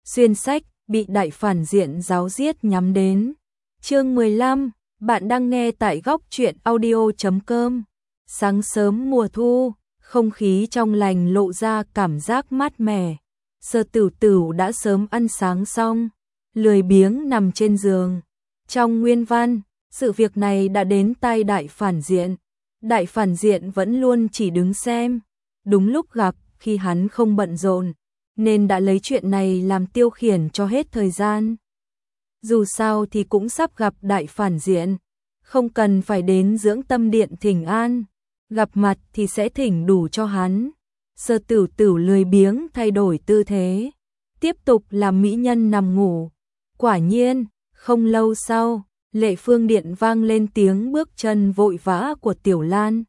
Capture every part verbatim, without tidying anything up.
Xuyên sách, bị đại phản diện giáo giết nhắm đến. Chương mười lăm, bạn đang nghe tại góc truyện audio chấm com. Sáng sớm mùa thu, không khí trong lành lộ ra cảm giác mát mẻ. Sơ Tửu Tửu đã sớm ăn sáng xong, lười biếng nằm trên giường. Trong nguyên văn, sự việc này đã đến tai đại phản diện. Đại phản diện vẫn luôn chỉ đứng xem. Đúng lúc gặp, khi hắn không bận rộn, nên đã lấy chuyện này làm tiêu khiển cho hết thời gian. Dù sao thì cũng sắp gặp đại phản diện, không cần phải đến dưỡng tâm điện thỉnh an, gặp mặt thì sẽ thỉnh đủ cho hắn. Sơ Tửu Tửu lười biếng thay đổi tư thế, tiếp tục làm mỹ nhân nằm ngủ. Quả nhiên, không lâu sau, Lệ Phương điện vang lên tiếng bước chân vội vã của Tiểu Lan.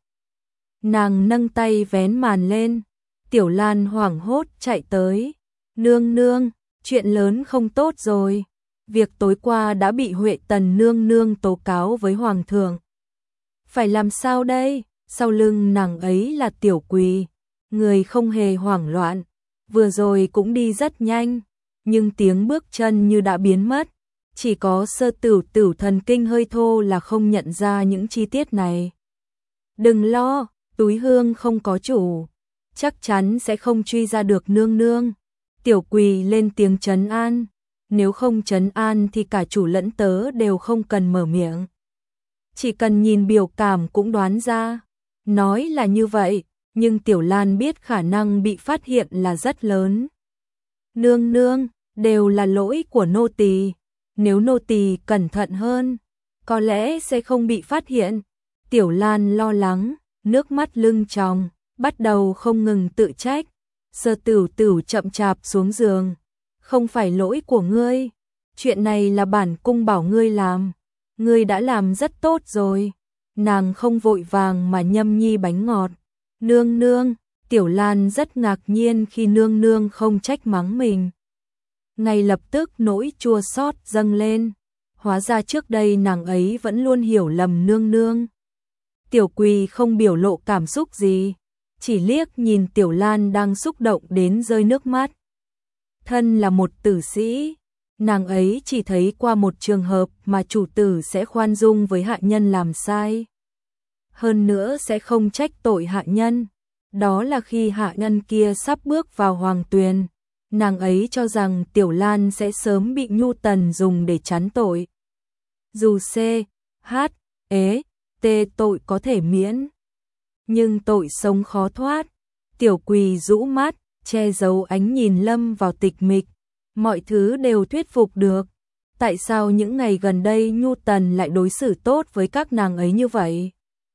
Nàng nâng tay vén màn lên, Tiểu Lan hoảng hốt chạy tới. Nương nương, chuyện lớn không tốt rồi. Việc tối qua đã bị Huệ Tần nương nương tố cáo với Hoàng thượng. Phải làm sao đây? Sau lưng nàng ấy là Tiểu Quỳ, người không hề hoảng loạn, vừa rồi cũng đi rất nhanh, nhưng tiếng bước chân như đã biến mất. Chỉ có Sơ Tửu Tửu thần kinh hơi thô là không nhận ra những chi tiết này. Đừng lo, túi hương không có chủ, chắc chắn sẽ không truy ra được nương nương. Tiểu Quỳ lên tiếng trấn an, nếu không trấn an thì cả chủ lẫn tớ đều không cần mở miệng. Chỉ cần nhìn biểu cảm cũng đoán ra. Nói là như vậy, nhưng Tiểu Lan biết khả năng bị phát hiện là rất lớn. Nương nương, đều là lỗi của nô tỳ. Nếu nô tỳ cẩn thận hơn, có lẽ sẽ không bị phát hiện. Tiểu Lan lo lắng, nước mắt lưng tròng, bắt đầu không ngừng tự trách. Sơ Tửu Tửu chậm chạp xuống giường. Không phải lỗi của ngươi, chuyện này là bản cung bảo ngươi làm. Ngươi đã làm rất tốt rồi. Nàng không vội vàng mà nhâm nhi bánh ngọt. Nương nương, Tiểu Lan rất ngạc nhiên khi nương nương không trách mắng mình. Ngay lập tức nỗi chua xót dâng lên. Hóa ra trước đây nàng ấy vẫn luôn hiểu lầm nương nương. Tiểu Quỳ không biểu lộ cảm xúc gì, chỉ liếc nhìn Tiểu Lan đang xúc động đến rơi nước mắt. Thân là một tử sĩ, nàng ấy chỉ thấy qua một trường hợp mà chủ tử sẽ khoan dung với hạ nhân làm sai. Hơn nữa sẽ không trách tội hạ nhân. Đó là khi hạ nhân kia sắp bước vào hoàng tuyền, nàng ấy cho rằng Tiểu Lan sẽ sớm bị Nhu Tần dùng để tránh tội. Dù C, H, E, T tội có thể miễn, nhưng tội sống khó thoát. Tiểu Quỳ rũ mắt, che giấu ánh nhìn lâm vào tịch mịch. Mọi thứ đều thuyết phục được. Tại sao những ngày gần đây Nhu Tần lại đối xử tốt với các nàng ấy như vậy?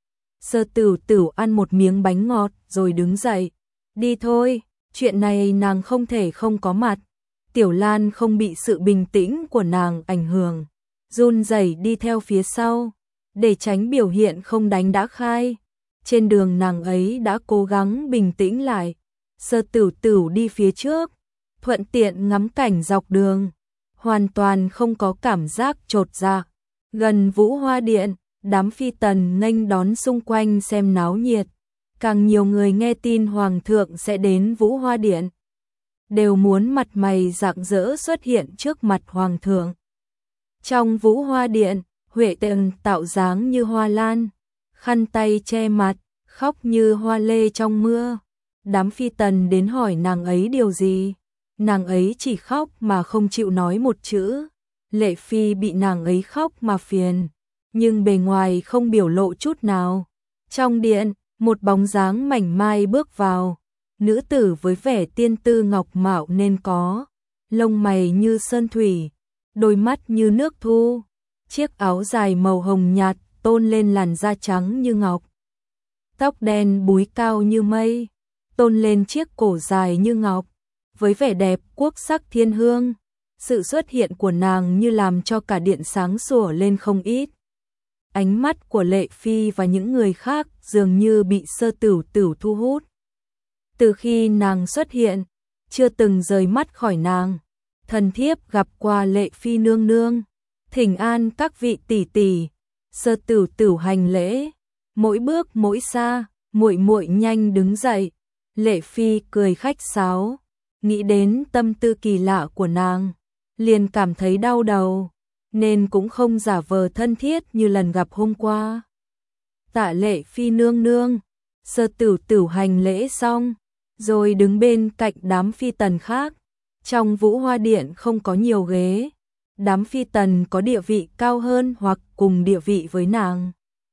Sơ Tửu Tửu ăn một miếng bánh ngọt rồi đứng dậy. Đi thôi, chuyện này nàng không thể không có mặt. Tiểu Lan không bị sự bình tĩnh của nàng ảnh hưởng, run rẩy đi theo phía sau, để tránh biểu hiện không đánh đã khai. Trên đường nàng ấy đã cố gắng bình tĩnh lại. Sơ Tửu Tửu đi phía trước, thuận tiện ngắm cảnh dọc đường, hoàn toàn không có cảm giác chột dạ. Gần Vũ Hoa Điện, đám phi tần nghênh đón xung quanh xem náo nhiệt. Càng nhiều người nghe tin Hoàng thượng sẽ đến Vũ Hoa Điện, đều muốn mặt mày rạng rỡ xuất hiện trước mặt Hoàng thượng. Trong Vũ Hoa Điện, Huệ Tần tạo dáng như hoa lan, khăn tay che mặt, khóc như hoa lê trong mưa. Đám phi tần đến hỏi nàng ấy điều gì, nàng ấy chỉ khóc mà không chịu nói một chữ. Lệ Phi bị nàng ấy khóc mà phiền, nhưng bề ngoài không biểu lộ chút nào. Trong điện, một bóng dáng mảnh mai bước vào, nữ tử với vẻ tiên tư ngọc mạo nên có, lông mày như sơn thủy, đôi mắt như nước thu, chiếc áo dài màu hồng nhạt tôn lên làn da trắng như ngọc, tóc đen búi cao như mây, tôn lên chiếc cổ dài như ngọc, với vẻ đẹp quốc sắc thiên hương. Sự xuất hiện của nàng như làm cho cả điện sáng sủa lên không ít. Ánh mắt của Lệ Phi và những người khác dường như bị Sơ Tửu Tửu thu hút. Từ khi nàng xuất hiện, chưa từng rời mắt khỏi nàng. Thần thiếp gặp qua Lệ Phi nương nương, thỉnh an các vị tỷ tỷ. Sơ Tửu Tửu hành lễ, mỗi bước mỗi xa, muội muội nhanh đứng dậy. Lệ Phi cười khách sáo, nghĩ đến tâm tư kỳ lạ của nàng, liền cảm thấy đau đầu, nên cũng không giả vờ thân thiết như lần gặp hôm qua. Tạ Lệ Phi nương nương, Sơ Tửu Tửu hành lễ xong, rồi đứng bên cạnh đám phi tần khác. Trong Vũ Hoa Điện không có nhiều ghế, đám phi tần có địa vị cao hơn hoặc cùng địa vị với nàng,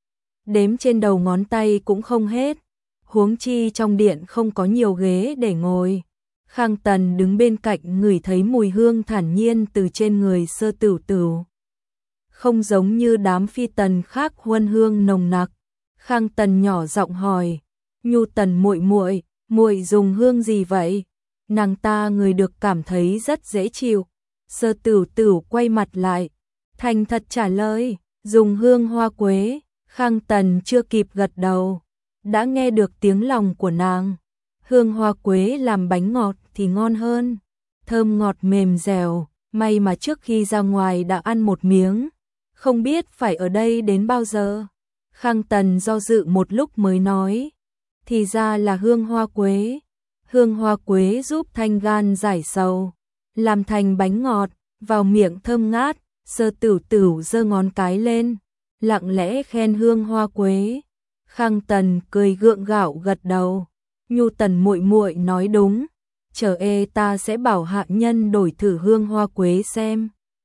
đếm trên đầu ngón tay cũng không hết, huống chi trong điện không có nhiều ghế để ngồi. Khang Tần đứng bên cạnh ngửi thấy mùi hương thản nhiên từ trên người Sơ Tửu Tửu. Không giống như đám phi tần khác huân hương nồng nặc. Khang Tần nhỏ giọng hỏi, Nhu Tần muội muội, muội dùng hương gì vậy? Nàng ta người được cảm thấy rất dễ chịu. Sơ Tửu Tửu quay mặt lại, thành thật trả lời, dùng hương hoa quế. Khang Tần chưa kịp gật đầu, đã nghe được tiếng lòng của nàng. Hương hoa quế làm bánh ngọt thì ngon hơn, thơm ngọt mềm dẻo, may mà trước khi ra ngoài đã ăn một miếng, không biết phải ở đây đến bao giờ. Khang Tần do dự một lúc mới nói, thì ra là hương hoa quế. Hương hoa quế giúp thanh gan giải sầu, làm thành bánh ngọt, vào miệng thơm ngát. Sơ Tửu Tửu giơ ngón cái lên, lặng lẽ khen hương hoa quế. Khang Tần cười gượng gạo gật đầu, Nhu Tần muội muội nói đúng, chờ ê ta sẽ bảo hạ nhân đổi thử hương hoa quế xem.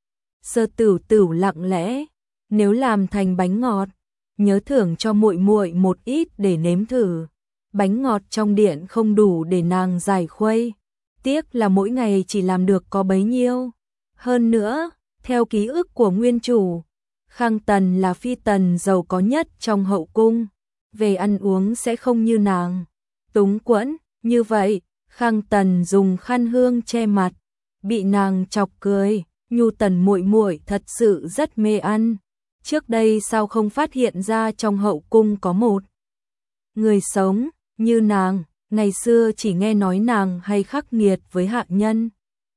Sơ Tửu Tửu lặng lẽ, nếu làm thành bánh ngọt, nhớ thưởng cho muội muội một ít để nếm thử. Bánh ngọt trong điện không đủ để nàng giải khuây, tiếc là mỗi ngày chỉ làm được có bấy nhiêu. Hơn nữa, theo ký ức của nguyên chủ, Khang Tần là phi tần giàu có nhất trong hậu cung, về ăn uống sẽ không như nàng túng quẫn. Như vậy, Khang Tần dùng khăn hương che mặt, bị nàng chọc cười, Nhu Tần muội muội thật sự rất mê ăn. Trước đây sao không phát hiện ra trong hậu cung có một người sống như nàng, ngày xưa chỉ nghe nói nàng hay khắc nghiệt với hạ nhân,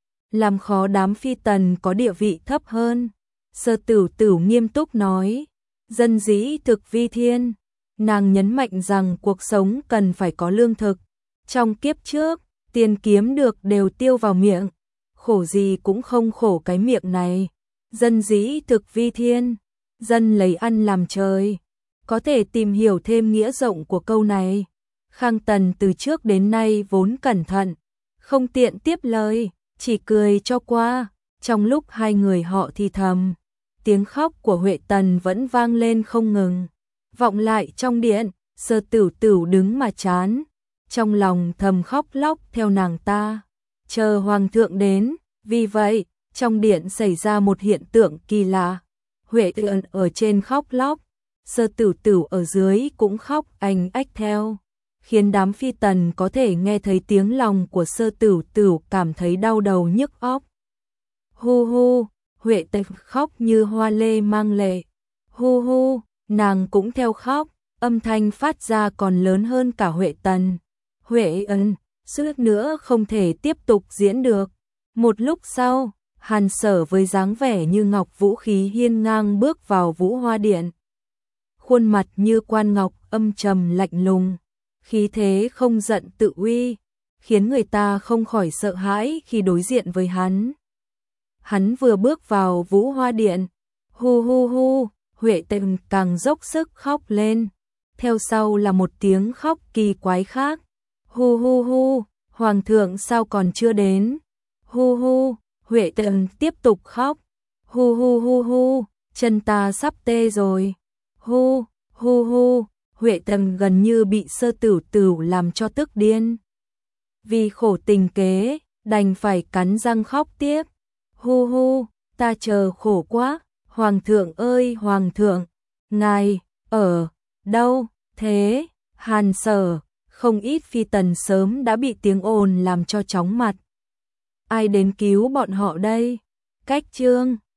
làm khó đám phi tần có địa vị thấp hơn. Sơ Tửu Tửu nghiêm túc nói, dân dĩ thực vi thiên. Nàng nhấn mạnh rằng cuộc sống cần phải có lương thực. Trong kiếp trước, tiền kiếm được đều tiêu vào miệng, khổ gì cũng không khổ cái miệng này. Dân dĩ thực vi thiên, dân lấy ăn làm trời. Có thể tìm hiểu thêm nghĩa rộng của câu này. Khang Tần từ trước đến nay vốn cẩn thận, không tiện tiếp lời, chỉ cười cho qua. Trong lúc hai người họ thì thầm, tiếng khóc của Huệ Tần vẫn vang lên không ngừng, vọng lại trong điện. Sơ Tửu Tửu đứng mà chán, trong lòng thầm khóc lóc theo nàng ta, chờ hoàng thượng đến. Vì vậy, trong điện xảy ra một hiện tượng kỳ lạ. Huệ Tần ở trên khóc lóc, Sơ Tửu Tửu ở dưới cũng khóc anh ách theo, khiến đám phi tần có thể nghe thấy tiếng lòng của Sơ Tửu Tửu cảm thấy đau đầu nhức óc. Hu hu, Huệ Tần khóc như hoa lê mang lệ. Hu hu, nàng cũng theo khóc, âm thanh phát ra còn lớn hơn cả Huệ Tần. Huệ ân, suýt nữa không thể tiếp tục diễn được. Một lúc sau, Hàn Sở với dáng vẻ như ngọc vũ khí hiên ngang bước vào Vũ Hoa Điện. Khuôn mặt như quan ngọc, âm trầm lạnh lùng, khí thế không giận tự uy, khiến người ta không khỏi sợ hãi khi đối diện với hắn. Hắn vừa bước vào Vũ Hoa Điện, hu hu hu, Huệ Tần càng dốc sức khóc lên, theo sau là một tiếng khóc kỳ quái khác. Hu hu hu, hoàng thượng sao còn chưa đến? Hu hu, Huệ Tần tiếp tục khóc. Hu hu hu hu, chân ta sắp tê rồi. Hu hu hu, Huệ Tần gần như bị Sơ Tửu Tửu làm cho tức điên. Vì khổ tình kế, đành phải cắn răng khóc tiếp. Hu hu, ta chờ khổ quá. Hoàng thượng ơi hoàng thượng, ngài ở đâu thế? Hàn Sở, không ít phi tần sớm đã bị tiếng ồn làm cho chóng mặt. Ai đến cứu bọn họ đây? Cách chương